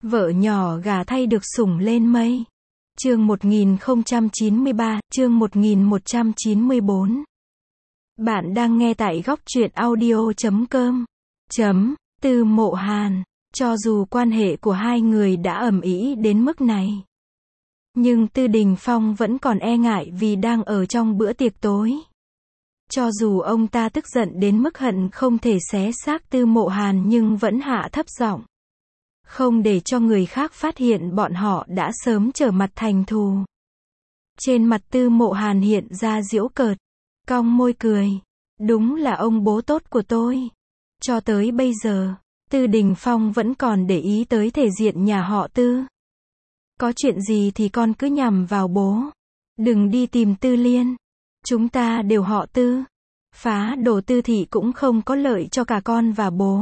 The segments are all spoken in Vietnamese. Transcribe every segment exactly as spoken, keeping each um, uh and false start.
Vợ nhỏ gà thay được sủng lên mây. Chương một nghìn không trăm chín mươi ba, chương một nghìn một trăm chín mươi bốn. Bạn đang nghe tại góc truyện audio chấm com. Chấm, Tư Mộ Hàn. Cho dù quan hệ của hai người đã ầm ĩ đến mức này, nhưng Tư Đình Phong vẫn còn e ngại vì đang ở trong bữa tiệc tối. Cho dù ông ta tức giận đến mức hận không thể xé xác Tư Mộ Hàn nhưng vẫn hạ thấp giọng, không để cho người khác phát hiện bọn họ đã sớm trở mặt thành thù. Trên mặt Tư Mộ Hàn hiện ra giễu cợt, cong môi cười. Đúng là ông bố tốt của tôi. Cho tới bây giờ, Tư Đình Phong vẫn còn để ý tới thể diện nhà họ Tư. Có chuyện gì thì con cứ nhằm vào bố. Đừng đi tìm Tư Liên. Chúng ta đều họ Tư. Phá đổ Tư thị cũng không có lợi cho cả con và bố.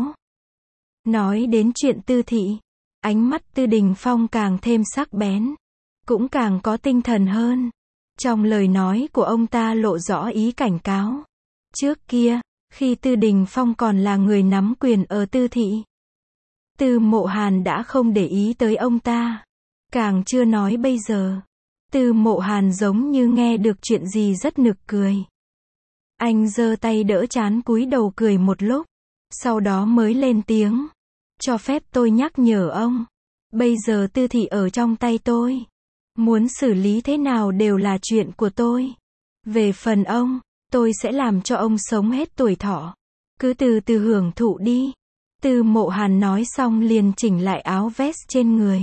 Nói đến chuyện Tư thị, ánh mắt Tư Đình Phong càng thêm sắc bén, cũng càng có tinh thần hơn. Trong lời nói của ông ta lộ rõ ý cảnh cáo. Trước kia, khi Tư Đình Phong còn là người nắm quyền ở Tư thị, Tư Mộ Hàn đã không để ý tới ông ta. Càng chưa nói bây giờ. Tư Mộ Hàn giống như nghe được chuyện gì rất nực cười. Anh giơ tay đỡ trán cúi đầu cười một lúc, sau đó mới lên tiếng. Cho phép tôi nhắc nhở ông, bây giờ Tư thị ở trong tay tôi. Muốn xử lý thế nào đều là chuyện của tôi. Về phần ông, tôi sẽ làm cho ông sống hết tuổi thọ. Cứ từ từ hưởng thụ đi. Tư Mộ Hàn nói xong liền chỉnh lại áo vest trên người.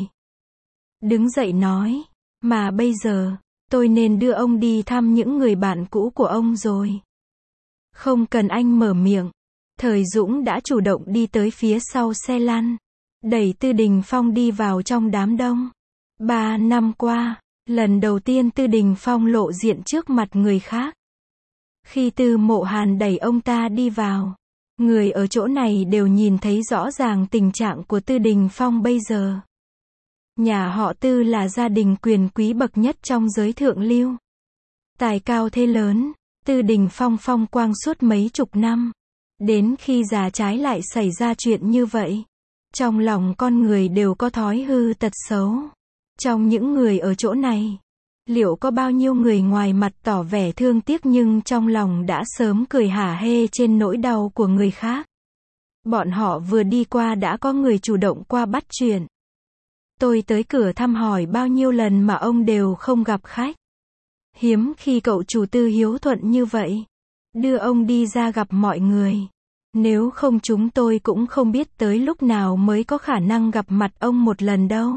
Đứng dậy nói, mà bây giờ, tôi nên đưa ông đi thăm những người bạn cũ của ông rồi. Không cần anh mở miệng. Thời Dũng đã chủ động đi tới phía sau xe lăn, đẩy Tư Đình Phong đi vào trong đám đông. Ba năm qua, lần đầu tiên Tư Đình Phong lộ diện trước mặt người khác. Khi Tư Mộ Hàn đẩy ông ta đi vào, người ở chỗ này đều nhìn thấy rõ ràng tình trạng của Tư Đình Phong bây giờ. Nhà họ Tư là gia đình quyền quý bậc nhất trong giới thượng lưu. Tài cao thế lớn, Tư Đình Phong phong quang suốt mấy chục năm. Đến khi già trái lại xảy ra chuyện như vậy. Trong lòng con người đều có thói hư tật xấu. Trong những người ở chỗ này, liệu có bao nhiêu người ngoài mặt tỏ vẻ thương tiếc nhưng trong lòng đã sớm cười hả hê trên nỗi đau của người khác. Bọn họ vừa đi qua đã có người chủ động qua bắt chuyện. Tôi tới cửa thăm hỏi bao nhiêu lần mà ông đều không gặp khách. Hiếm khi cậu chủ Tư hiếu thuận như vậy. Đưa ông đi ra gặp mọi người. Nếu không chúng tôi cũng không biết tới lúc nào mới có khả năng gặp mặt ông một lần đâu.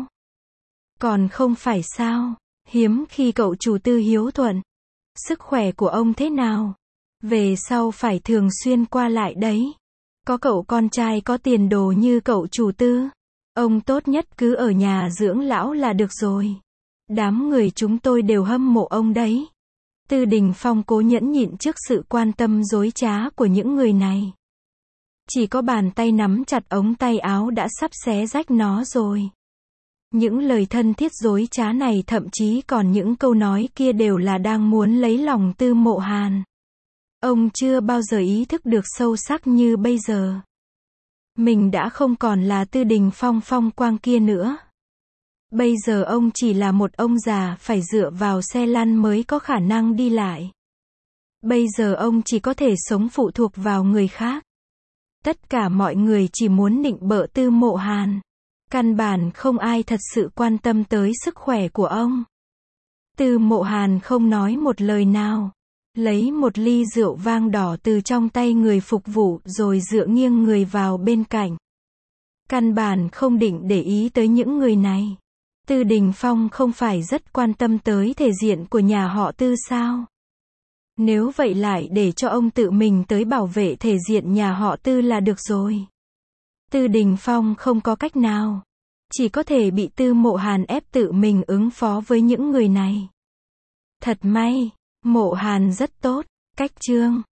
Còn không phải sao? Hiếm khi cậu chủ Tư hiếu thuận. Sức khỏe của ông thế nào? Về sau phải thường xuyên qua lại đấy. Có cậu con trai có tiền đồ như cậu chủ Tư. Ông tốt nhất cứ ở nhà dưỡng lão là được rồi. Đám người chúng tôi đều hâm mộ ông đấy. Tư Đình Phong cố nhẫn nhịn trước sự quan tâm dối trá của những người này. Chỉ có bàn tay nắm chặt ống tay áo đã sắp xé rách nó rồi. Những lời thân thiết dối trá này thậm chí còn những câu nói kia đều là đang muốn lấy lòng Tư Mộ Hàn. Ông chưa bao giờ ý thức được sâu sắc như bây giờ. Mình đã không còn là Tư Đình Phong phong quang kia nữa. Bây giờ ông chỉ là một ông già phải dựa vào xe lăn mới có khả năng đi lại. Bây giờ ông chỉ có thể sống phụ thuộc vào người khác. Tất cả mọi người chỉ muốn nịnh bợ Tư Mộ Hàn. Căn bản không ai thật sự quan tâm tới sức khỏe của ông. Tư Mộ Hàn không nói một lời nào. Lấy một ly rượu vang đỏ từ trong tay người phục vụ rồi dựa nghiêng người vào bên cạnh. Căn bản không định để ý tới những người này. Tư Đình Phong không phải rất quan tâm tới thể diện của nhà họ Tư sao? Nếu vậy lại để cho ông tự mình tới bảo vệ thể diện nhà họ Tư là được rồi. Tư Đình Phong không có cách nào. Chỉ có thể bị Tư Mộ Hàn ép tự mình ứng phó với những người này. Thật may, Mộ Hàn rất tốt. Cách chương